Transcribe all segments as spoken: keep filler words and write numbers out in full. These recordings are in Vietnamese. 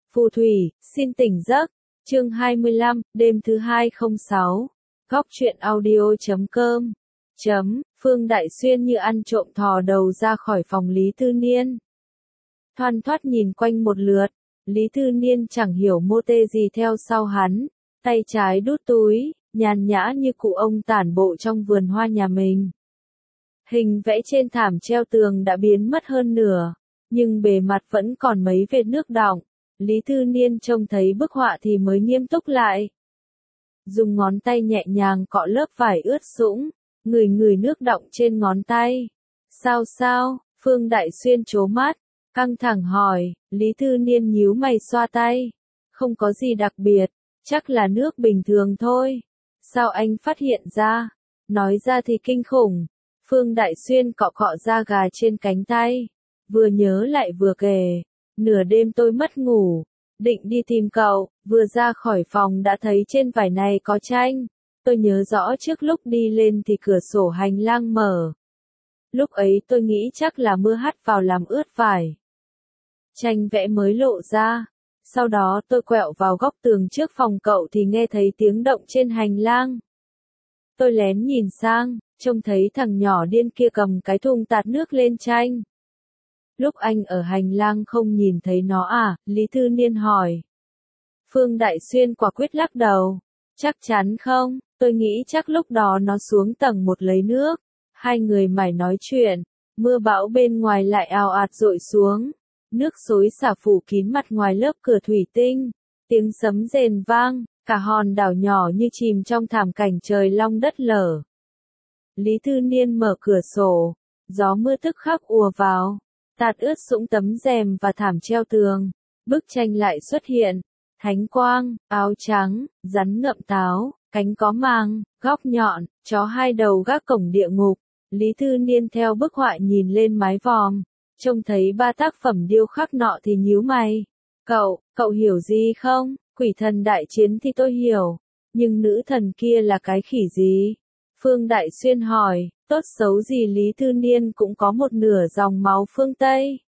Phù thủy, xin tỉnh giấc. Chương hai mươi lăm, đêm thứ hai không sáu. Góc truyện audio chấm com. Chấm, Phương Đại Xuyên như ăn trộm thò đầu ra khỏi phòng Lý Tư Niên. Thoăn thoắt nhìn quanh một lượt, Lý Tư Niên chẳng hiểu mô tê gì theo sau hắn, tay trái đút túi, nhàn nhã như cụ ông tản bộ trong vườn hoa nhà mình. Hình vẽ trên thảm treo tường đã biến mất hơn nửa, nhưng bề mặt vẫn còn mấy vệt nước đọng. Lý Tư Niên trông thấy bức họa thì mới nghiêm túc lại. Dùng ngón tay nhẹ nhàng cọ lớp vải ướt sũng, ngửi ngửi nước đọng trên ngón tay. Sao sao? Phương Đại Xuyên trố mắt, căng thẳng hỏi. Lý Tư Niên nhíu mày xoa tay. Không có gì đặc biệt, chắc là nước bình thường thôi. Sao anh phát hiện ra? Nói ra thì kinh khủng. Phương Đại Xuyên cọ cọ da gà trên cánh tay. Vừa nhớ lại vừa kể. Nửa đêm tôi mất ngủ, định đi tìm cậu, vừa ra khỏi phòng đã thấy trên vải này có tranh. Tôi nhớ rõ trước lúc đi lên thì cửa sổ hành lang mở. Lúc ấy tôi nghĩ chắc là mưa hắt vào làm ướt vải. Tranh vẽ mới lộ ra. Sau đó tôi quẹo vào góc tường trước phòng cậu thì nghe thấy tiếng động trên hành lang. Tôi lén nhìn sang, trông thấy thằng nhỏ điên kia cầm cái thùng tạt nước lên tranh. Lúc anh ở hành lang không nhìn thấy nó à? Lý Tư Niên hỏi. Phương Đại Xuyên quả quyết lắc đầu. Chắc chắn không, tôi nghĩ chắc lúc đó nó xuống tầng một lấy nước. Hai người mải nói chuyện, mưa bão bên ngoài lại ào ạt dội xuống. Nước xối xả phủ kín mặt ngoài lớp cửa thủy tinh. Tiếng sấm rền vang, cả hòn đảo nhỏ như chìm trong thảm cảnh trời long đất lở. Lý Tư Niên mở cửa sổ, gió mưa tức khắc ùa vào. Tạt ướt sũng tấm rèm và thảm treo tường. Bức tranh lại xuất hiện. Thánh quang, áo trắng, rắn ngậm táo, cánh có mang, góc nhọn, chó hai đầu gác cổng địa ngục. Lý Tư Niên theo bức họa nhìn lên mái vòm. Trông thấy ba tác phẩm điêu khắc nọ thì nhíu mày. Cậu, cậu hiểu gì không? Quỷ thần đại chiến thì tôi hiểu. Nhưng nữ thần kia là cái khỉ gì? Phương Đại Xuyên hỏi. Tốt xấu gì Lý Tư Niên cũng có một nửa dòng máu phương Tây.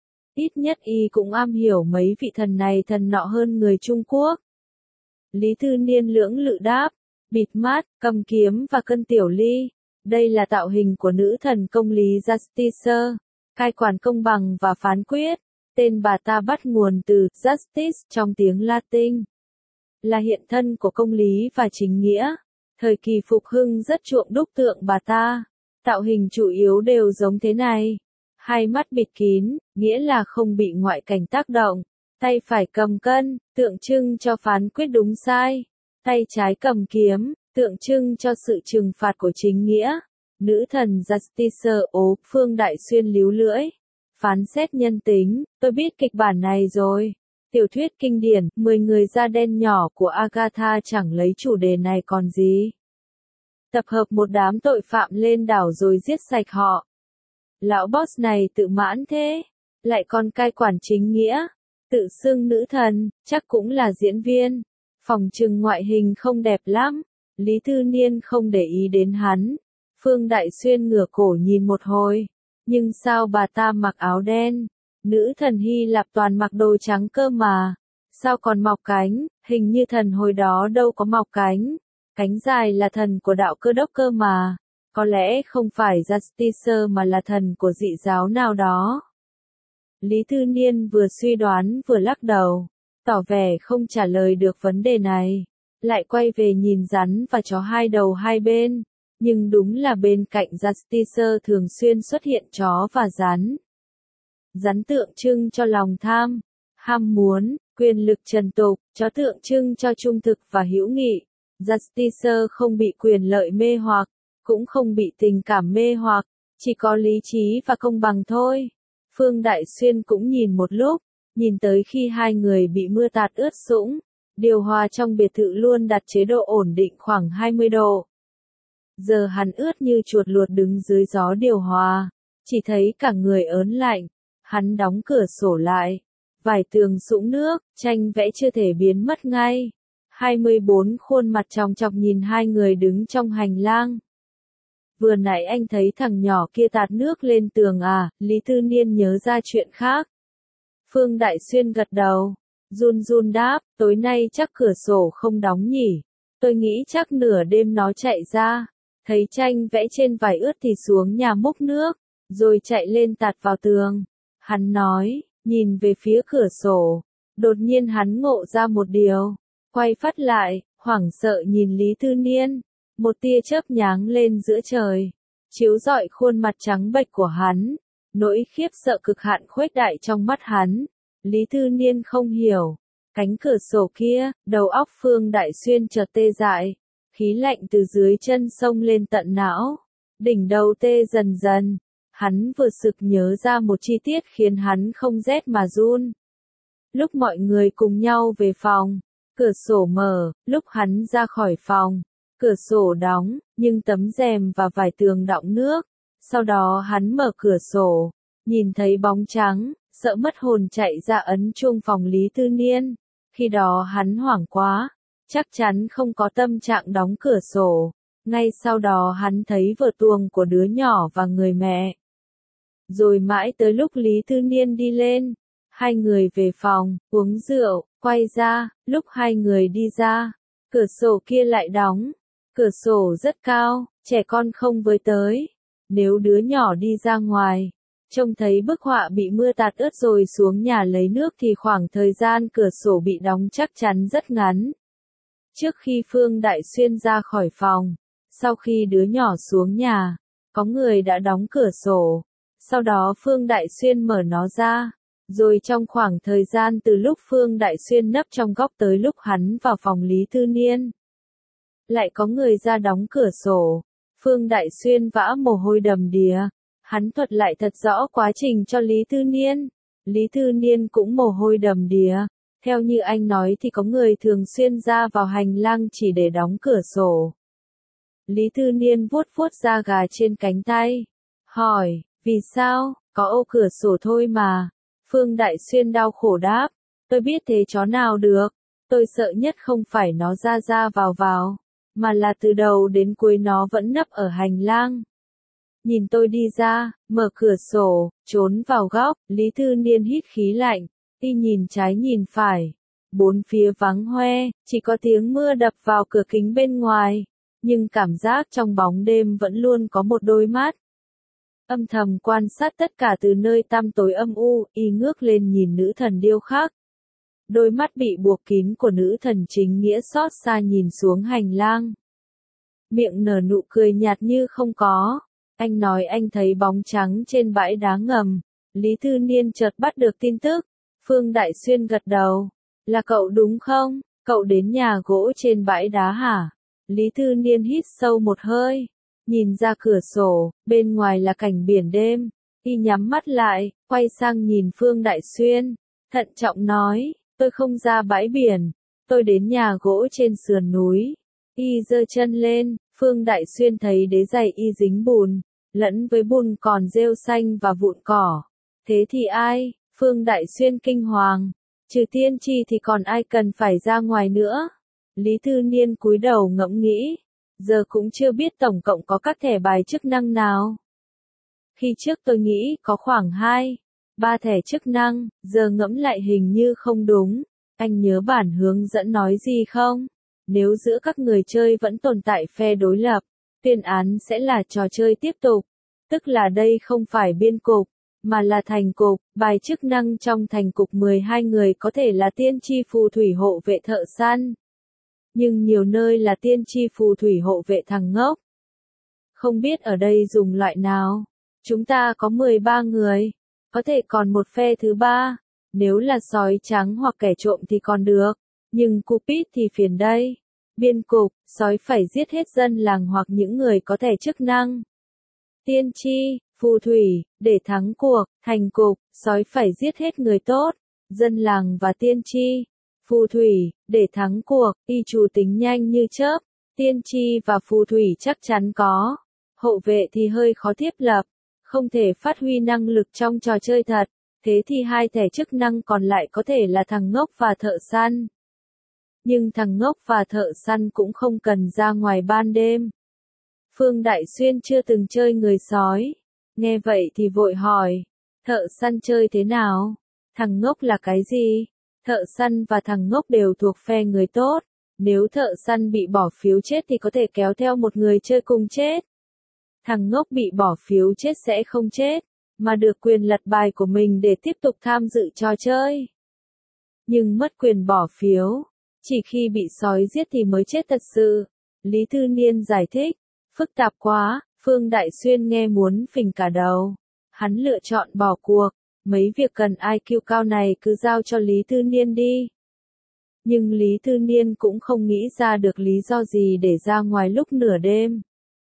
Ít nhất y cũng am hiểu mấy vị thần này thần nọ hơn người Trung Quốc. Lý Tư Niên lưỡng lự đáp, bịt mắt, cầm kiếm và cân tiểu ly. Đây là tạo hình của nữ thần công lý Justice, cai quản công bằng và phán quyết. Tên bà ta bắt nguồn từ Justice trong tiếng Latin. Là hiện thân của công lý và chính nghĩa. Thời kỳ phục hưng rất chuộng đúc tượng bà ta. Tạo hình chủ yếu đều giống thế này. Hai mắt bịt kín, nghĩa là không bị ngoại cảnh tác động. Tay phải cầm cân, tượng trưng cho phán quyết đúng sai. Tay trái cầm kiếm, tượng trưng cho sự trừng phạt của chính nghĩa. Nữ thần Justice ố, Phương Đại Xuyên líu lưỡi. Phán xét nhân tính, tôi biết kịch bản này rồi. Tiểu thuyết kinh điển, mười người da đen nhỏ của Agatha chẳng lấy chủ đề này còn gì. Tập hợp một đám tội phạm lên đảo rồi giết sạch họ. Lão boss này tự mãn thế, lại còn cai quản chính nghĩa, tự xưng nữ thần, chắc cũng là diễn viên. Phòng trừng ngoại hình không đẹp lắm. Lý Tư Niên không để ý đến hắn. Phương Đại Xuyên ngửa cổ nhìn một hồi. Nhưng sao bà ta mặc áo đen? Nữ thần Hy Lạp toàn mặc đồ trắng cơ mà. Sao còn mọc cánh? Hình như thần hồi đó đâu có mọc cánh. Cánh dài là thần của đạo Cơ Đốc cơ mà. Có lẽ không phải Justice mà là thần của dị giáo nào đó. Lý Tư Niên vừa suy đoán vừa lắc đầu. Tỏ vẻ không trả lời được vấn đề này. Lại quay về nhìn rắn và chó hai đầu hai bên. Nhưng đúng là bên cạnh Justice thường xuyên xuất hiện chó và rắn. Rắn tượng trưng cho lòng tham, ham muốn, quyền lực trần tục, chó tượng trưng cho trung thực và hữu nghị. Justice không bị quyền lợi mê hoặc, cũng không bị tình cảm mê hoặc, chỉ có lý trí và công bằng thôi. Phương Đại Xuyên cũng nhìn một lúc, nhìn tới khi hai người bị mưa tạt ướt sũng. Điều hòa trong biệt thự luôn đặt chế độ ổn định khoảng hai mươi độ. Giờ hắn ướt như chuột luột đứng dưới gió điều hòa, chỉ thấy cả người ớn lạnh. Hắn đóng cửa sổ lại, vải tường sũng nước, tranh vẽ chưa thể biến mất ngay. hai mươi bốn khuôn mặt chòng chọc nhìn hai người đứng trong hành lang. Vừa nãy anh thấy thằng nhỏ kia tạt nước lên tường à? Lý Tư Niên nhớ ra chuyện khác. Phương Đại Xuyên gật đầu. Run run đáp, tối nay chắc cửa sổ không đóng nhỉ. Tôi nghĩ chắc nửa đêm nó chạy ra. Thấy tranh vẽ trên vải ướt thì xuống nhà múc nước, rồi chạy lên tạt vào tường. Hắn nói, nhìn về phía cửa sổ. Đột nhiên hắn ngộ ra một điều. Quay phát lại, hoảng sợ nhìn Lý Tư Niên. Một tia chớp nháng lên giữa trời, chiếu rọi khuôn mặt trắng bệch của hắn. Nỗi khiếp sợ cực hạn khuếch đại trong mắt hắn. Lý Tư Niên không hiểu. Cánh cửa sổ kia, đầu óc Phương Đại Xuyên chợt tê dại. Khí lạnh từ dưới chân xông lên tận não. Đỉnh đầu tê dần dần. Hắn vừa sực nhớ ra một chi tiết khiến hắn không rét mà run. Lúc mọi người cùng nhau về phòng, cửa sổ mở, lúc hắn ra khỏi phòng, cửa sổ đóng, nhưng tấm rèm và vải tường đọng nước. Sau đó hắn mở cửa sổ, nhìn thấy bóng trắng, sợ mất hồn chạy ra ấn chuông phòng Lý Tư Niên. Khi đó hắn hoảng quá, chắc chắn không có tâm trạng đóng cửa sổ. Ngay sau đó hắn thấy vở tuồng của đứa nhỏ và người mẹ. Rồi mãi tới lúc Lý Tư Niên đi lên, hai người về phòng, uống rượu, quay ra, lúc hai người đi ra, cửa sổ kia lại đóng. Cửa sổ rất cao, trẻ con không với tới. Nếu đứa nhỏ đi ra ngoài, trông thấy bức họa bị mưa tạt ướt rồi xuống nhà lấy nước thì khoảng thời gian cửa sổ bị đóng chắc chắn rất ngắn. Trước khi Phương Đại Xuyên ra khỏi phòng, sau khi đứa nhỏ xuống nhà, có người đã đóng cửa sổ. Sau đó Phương Đại Xuyên mở nó ra. Rồi trong khoảng thời gian từ lúc Phương Đại Xuyên nấp trong góc tới lúc hắn vào phòng Lý Tư Niên, lại có người ra đóng cửa sổ. Phương Đại Xuyên vã mồ hôi đầm đìa. Hắn thuật lại thật rõ quá trình cho Lý Tư Niên. Lý Tư Niên cũng mồ hôi đầm đìa. Theo như anh nói thì có người thường xuyên ra vào hành lang chỉ để đóng cửa sổ. Lý Tư Niên vuốt vuốt da gà trên cánh tay. Hỏi, vì sao, có ô cửa sổ thôi mà. Phương Đại Xuyên đau khổ đáp, tôi biết thế chó nào được. Tôi sợ nhất không phải nó ra ra vào vào, mà là từ đầu đến cuối nó vẫn nấp ở hành lang. Nhìn tôi đi ra, mở cửa sổ, trốn vào góc, Lý Tư Niên hít khí lạnh, đi nhìn trái nhìn phải. Bốn phía vắng hoe, chỉ có tiếng mưa đập vào cửa kính bên ngoài, nhưng cảm giác trong bóng đêm vẫn luôn có một đôi mắt. Âm thầm quan sát tất cả từ nơi tăm tối âm u, y ngước lên nhìn nữ thần điêu khắc. Đôi mắt bị buộc kín của nữ thần chính nghĩa xót xa nhìn xuống hành lang. Miệng nở nụ cười nhạt như không có. Anh nói anh thấy bóng trắng trên bãi đá ngầm. Lý Tư Niên chợt bắt được tin tức. Phương Đại Xuyên gật đầu. Là cậu đúng không? Cậu đến nhà gỗ trên bãi đá hả? Lý Tư Niên hít sâu một hơi. Nhìn ra cửa sổ, bên ngoài là cảnh biển đêm. Y nhắm mắt lại, quay sang nhìn Phương Đại Xuyên. Thận trọng nói, tôi không ra bãi biển. Tôi đến nhà gỗ trên sườn núi. Y giơ chân lên, Phương Đại Xuyên thấy đế giày y dính bùn, lẫn với bùn còn rêu xanh và vụn cỏ. Thế thì ai? Phương Đại Xuyên kinh hoàng. Trừ tiên tri thì còn ai cần phải ra ngoài nữa? Lý Tư Niên cúi đầu ngẫm nghĩ. Giờ cũng chưa biết tổng cộng có các thẻ bài chức năng nào. Khi trước tôi nghĩ có khoảng hai, ba thẻ chức năng, giờ ngẫm lại hình như không đúng. Anh nhớ bản hướng dẫn nói gì không? Nếu giữa các người chơi vẫn tồn tại phe đối lập, tuyên án sẽ là trò chơi tiếp tục. Tức là đây không phải biên cục, mà là thành cục. Bài chức năng trong thành cục mười hai người có thể là tiên tri phù thủy hộ vệ thợ săn. Nhưng nhiều nơi là tiên tri phù thủy hộ vệ thằng ngốc. Không biết ở đây dùng loại nào. Chúng ta có mười ba người. Có thể còn một phe thứ ba. Nếu là sói trắng hoặc kẻ trộm thì còn được. Nhưng Cupid thì phiền đây. Biên cục, sói phải giết hết dân làng hoặc những người có thẻ chức năng. Tiên tri, phù thủy, để thắng cuộc. Thành cục, sói phải giết hết người tốt, dân làng và tiên tri. Phù thủy, để thắng cuộc, y chủ tính nhanh như chớp. Tiên tri và phù thủy chắc chắn có. Hộ vệ thì hơi khó thiết lập. Không thể phát huy năng lực trong trò chơi thật. Thế thì hai thẻ chức năng còn lại có thể là thằng ngốc và thợ săn. Nhưng thằng ngốc và thợ săn cũng không cần ra ngoài ban đêm. Phương Đại Xuyên chưa từng chơi người sói. Nghe vậy thì vội hỏi. Thợ săn chơi thế nào? Thằng ngốc là cái gì? Thợ săn và thằng ngốc đều thuộc phe người tốt. Nếu thợ săn bị bỏ phiếu chết thì có thể kéo theo một người chơi cùng chết. Thằng ngốc bị bỏ phiếu chết sẽ không chết, mà được quyền lật bài của mình để tiếp tục tham dự trò chơi. Nhưng mất quyền bỏ phiếu, chỉ khi bị sói giết thì mới chết thật sự. Lý Tư Niên giải thích, phức tạp quá, Phương Đại Xuyên nghe muốn phình cả đầu. Hắn lựa chọn bỏ cuộc, mấy việc cần i kiu cao này cứ giao cho Lý Tư Niên đi. Nhưng Lý Tư Niên cũng không nghĩ ra được lý do gì để ra ngoài lúc nửa đêm.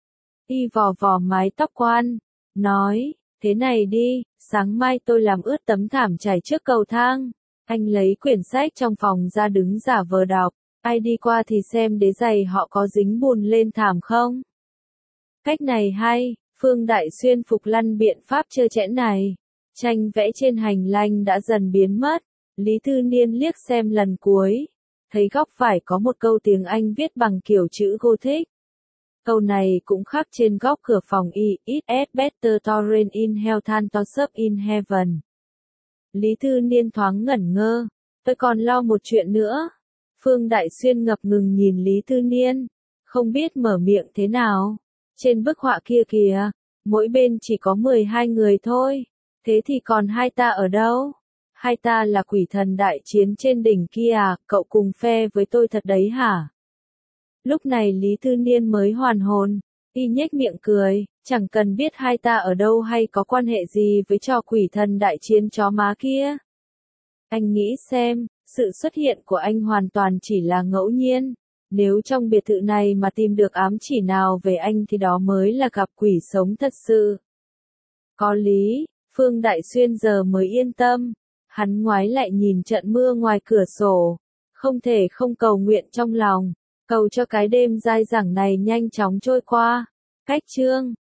Y vò vò mái tóc quan, nói, thế này đi, sáng mai tôi làm ướt tấm thảm trải trước cầu thang. Anh lấy quyển sách trong phòng ra đứng giả vờ đọc, ai đi qua thì xem đế giày họ có dính bùn lên thảm không. Cách này hay, Phương Đại Xuyên phục lăn biện pháp trơ trẽn này. Tranh vẽ trên hành lang đã dần biến mất, Lý Tư Niên liếc xem lần cuối, thấy góc phải có một câu tiếng Anh viết bằng kiểu chữ Gothic. Câu này cũng khắc trên góc cửa phòng y, it's better to reign in hell than to serve in heaven. Lý Tư Niên thoáng ngẩn ngơ, tôi còn lo một chuyện nữa. Phương Đại Xuyên ngập ngừng nhìn Lý Tư Niên, không biết mở miệng thế nào. Trên bức họa kia kìa, mỗi bên chỉ có mười hai người thôi, thế thì còn hai ta ở đâu? Hai ta là quỷ thần đại chiến trên đỉnh kia à, cậu cùng phe với tôi thật đấy hả? Lúc này Lý Tư Niên mới hoàn hồn, y nhếch miệng cười, chẳng cần biết hai ta ở đâu hay có quan hệ gì với trò quỷ thần đại chiến chó má kia. Anh nghĩ xem, sự xuất hiện của anh hoàn toàn chỉ là ngẫu nhiên. Nếu trong biệt thự này mà tìm được ám chỉ nào về anh thì đó mới là gặp quỷ sống thật sự. Có lý, Phương Đại Xuyên giờ mới yên tâm. Hắn ngoái lại nhìn trận mưa ngoài cửa sổ. Không thể không cầu nguyện trong lòng. Cầu cho cái đêm dai dẳng này nhanh chóng trôi qua. Cách chương